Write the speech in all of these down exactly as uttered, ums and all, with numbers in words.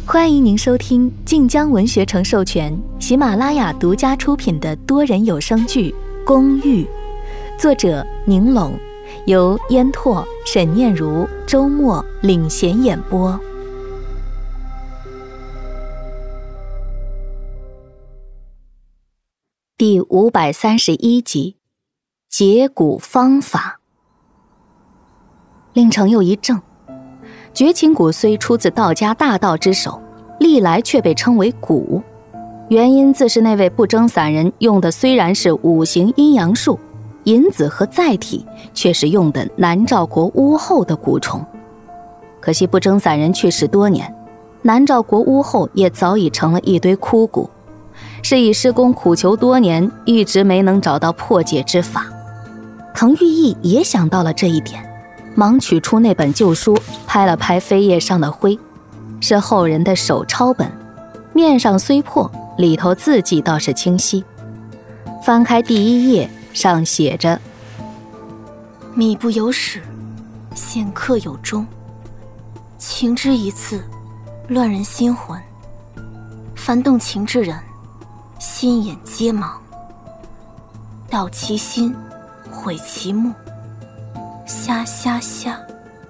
欢迎您收听晋江文学城授权、喜马拉雅独家出品的多人有声剧《公寓》，作者宁龙，由烟拓、沈念如、周末领衔演播。第五百三十一集，解蛊方法。令程又一怔，绝情蛊虽出自道家大道之手，历来却被称为蛊，原因自是那位不争散人用的虽然是五行阴阳术，引子和载体却是用的南诏国巫后的蛊虫。可惜不争散人去世多年，南诏国巫后也早已成了一堆枯骨，是以施工苦求多年，一直没能找到破解之法。滕玉义也想到了这一点，忙取出那本旧书，拍了拍扉页上的灰，是后人的手抄本，面上虽破，里头字迹倒是清晰。翻开第一页，上写着： 米不有始，显克有终，情之一次，乱人心魂，凡动情之人，心眼皆盲，盗其心，毁其目，瞎瞎瞎。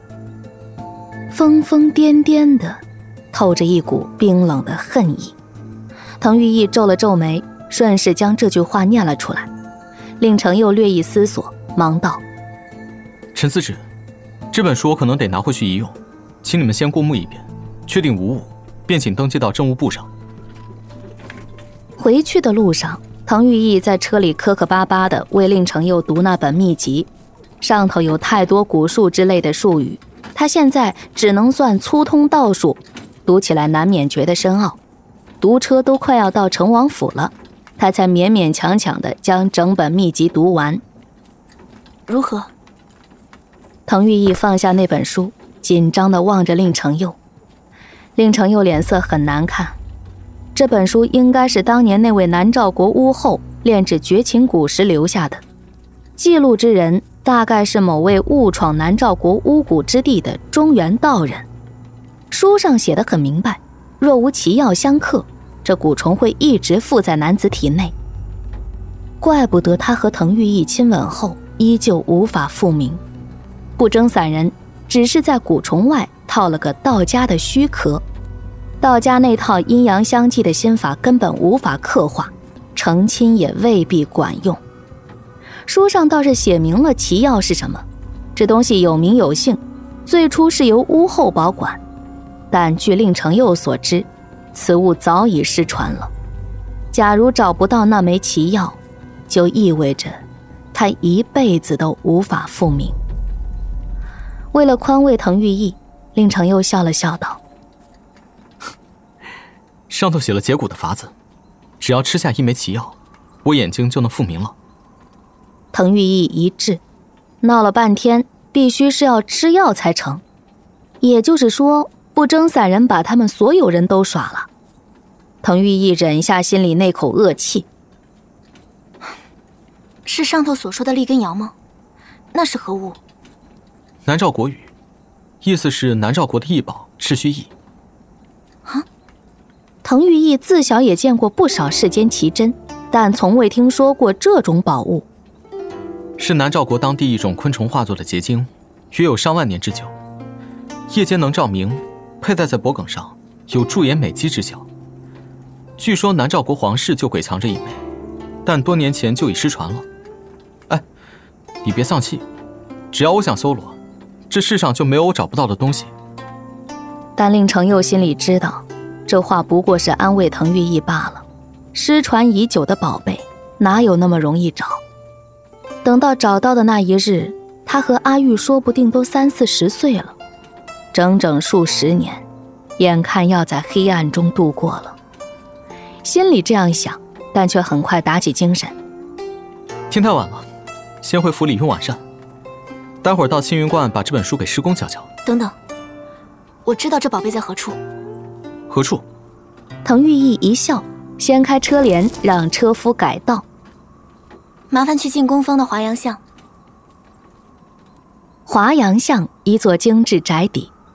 疯疯癫癫的，透着一股冰冷的恨意。滕玉义皱了皱眉，顺势将这句话念了出来。令程又略一思索，忙道： 陈司旨，这本书我可能得拿回去一用，请你们先过目一遍，确定无误，便请登记到政务部上。 回去的路上，滕玉义在车里磕磕巴巴地为令程又读那本秘籍，上头有太多蛊术之类的术语，他现在只能算粗通道术，读起来难免觉得深奥。读车都快要到成王府了，他才勉勉强强地将整本秘籍读完。 如何？ 滕玉义放下那本书，紧张地望着令程又。令程又脸色很难看，这本书应该是当年那位南诏国巫后炼制绝情蛊时留下的，记录之人大概是某位误闯南诏国巫蛊之地的中原道人。书上写得很明白，若无奇药相克，这蛊虫会一直附在男子体内。怪不得他和滕玉义亲吻后依旧无法复明，不争散人只是在蛊虫外套了个道家的虚壳，道家那套阴阳相济的心法根本无法刻画，成亲也未必管用。书上倒是写明了奇药是什么，这东西有名有姓，最初是由巫后保管，但据令程又所知，此物早已失传了。假如找不到那枚奇药，就意味着他一辈子都无法复明。为了宽慰滕玉义，令程又笑了笑道： 上头写了解蛊的法子，只要吃下一枚奇药，我眼睛就能复明了。 滕玉义一滞，闹了半天必须是要吃药才成，也就是说不争散人把他们所有人都耍了。滕玉义忍下心里那口恶气。 是上头所说的利根瑶吗？那是何物？ 南诏国语，意思是南诏国的异宝赤须意。 啊？ 滕玉义自小也见过不少世间奇珍，但从未听说过这种宝物。 是南诏国当地一种昆虫化作的结晶，约有上万年之久，夜间能照明，佩戴在脖颈上，有驻颜美肌之效。据说南诏国皇室就鬼藏着一枚，但多年前就已失传了。哎，你别丧气，只要我想搜罗，这世上就没有我找不到的东西。 但令程又心里知道，这话不过是安慰滕玉义罢了。失传已久的宝贝，哪有那么容易找？等到找到的那一日，他和阿玉说不定都三四十岁了，整整数十年，眼看要在黑暗中度过了。心里这样想，但却很快打起精神。 天太晚了，先回府里用晚膳，待会儿到青云观把这本书给师公瞧瞧。 等等，我知道这宝贝在何处。 何处？ 滕玉义一笑，掀开车帘，让车夫改道。 麻烦去进宫方的华阳巷。 华阳巷一座精致宅邸，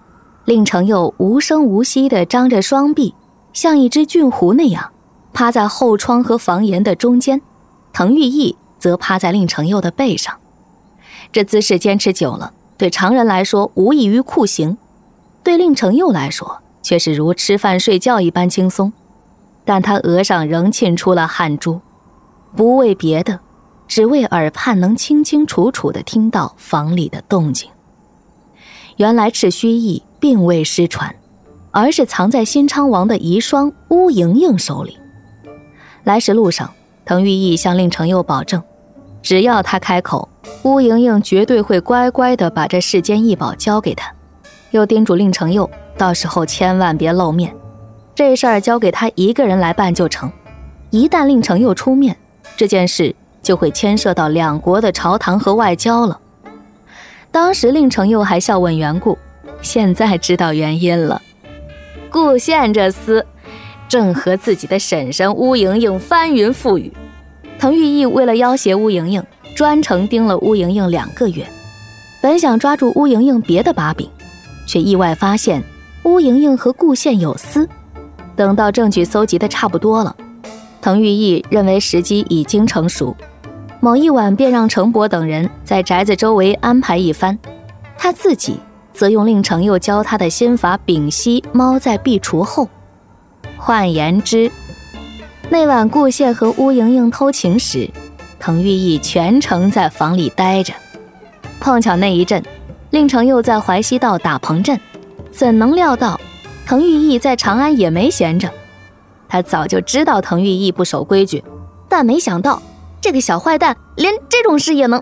令程佑无声无息地张着双臂，像一只俊狐那样趴在后窗和房檐的中间，滕玉义则趴在令程佑的背上。这姿势坚持久了，对常人来说无异于酷刑，对令程佑来说却是如吃饭睡觉一般轻松。但他额上仍沁出了汗珠，不为别的，只为耳畔能清清楚楚地听到房里的动静。原来赤须义并未失传，而是藏在新昌王的遗孀乌莹莹手里。来时路上，滕玉义向令程佑保证，只要他开口，乌莹莹绝对会乖乖地把这世间异宝交给他，又叮嘱令程佑到时候千万别露面，这事儿交给他一个人来办就成。一旦令程佑出面，这件事就会牵涉到两国的朝堂和外交了。当时令程佑还笑问缘故，现在知道原因了。顾县这厮正和自己的婶婶乌莹莹翻云覆雨。滕玉义为了要挟乌莹莹，专程盯了乌莹莹两个月，本想抓住乌莹莹别的把柄，却意外发现乌莹莹和顾县有私。等到证据搜集的差不多了，滕玉义认为时机已经成熟，某一晚便让程伯等人在宅子周围安排一番，他自己则用令程佑教他的心法屏息猫在壁橱后。换言之，那晚顾县和乌莹莹偷情时，滕玉义全程在房里待着。碰巧那一阵，令程佑在淮西道打棚阵，怎能料到滕玉义在长安也没闲着。他早就知道滕玉义不守规矩，但没想到这个小坏蛋连这种事也能……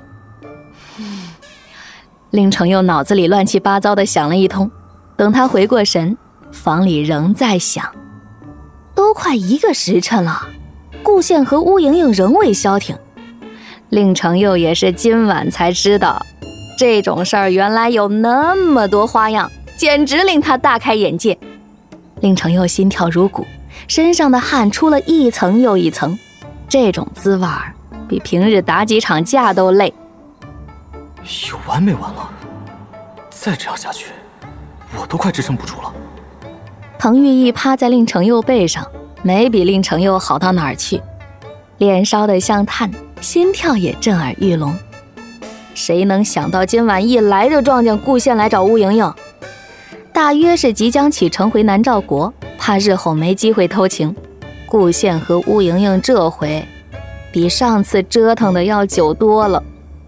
令程佑脑子里乱七八糟地想了一通，等他回过神，房里仍在响。都快一个时辰了，顾县和乌莹莹仍未消停。令程佑也是今晚才知道，这种事儿原来有那么多花样，简直令他大开眼界。令程佑心跳如鼓，身上的汗出了一层又一层，这种滋味儿比平日打几场架都累。 有完没完了？再这样下去，我都快支撑不住了。 滕玉义趴在令程佑背上，没比令程佑好到哪儿去，脸烧得像炭，心跳也震耳欲聋。谁能想到今晚一来就撞见顾县来找乌莹莹，大约是即将启程回南诏国，怕日后没机会偷情。顾县和乌莹莹这回比上次折腾的要久多了。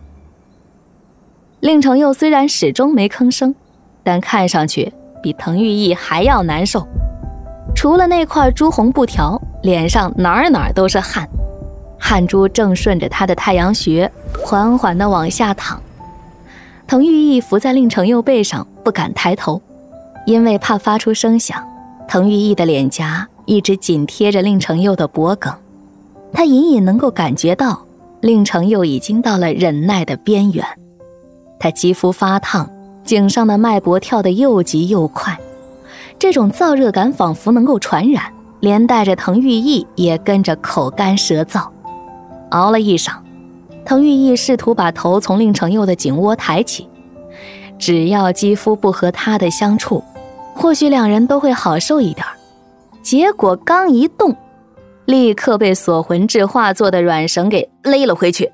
令程佑虽然始终没吭声，但看上去比滕玉义还要难受。除了那块朱红布条，脸上哪儿哪儿都是汗，汗珠正顺着他的太阳穴缓缓地往下淌。滕玉义伏在令程佑背上，不敢抬头，因为怕发出声响。滕玉义的脸颊一直紧贴着令程佑的脖颈，他隐隐能够感觉到令程佑已经到了忍耐的边缘。他肌肤发烫，颈上的脉搏跳得又急又快，这种燥热感仿佛能够传染，连带着滕玉义也跟着口干舌燥。熬了一晌，滕玉义试图把头从令程佑的颈窝抬起，只要肌肤不和他的相处，或许两人都会好受一点。结果刚一动，立刻被锁魂质化作的软绳给勒了回去。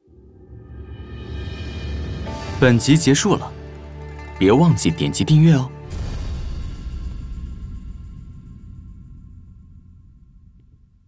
本集结束了，别忘记点击订阅哦。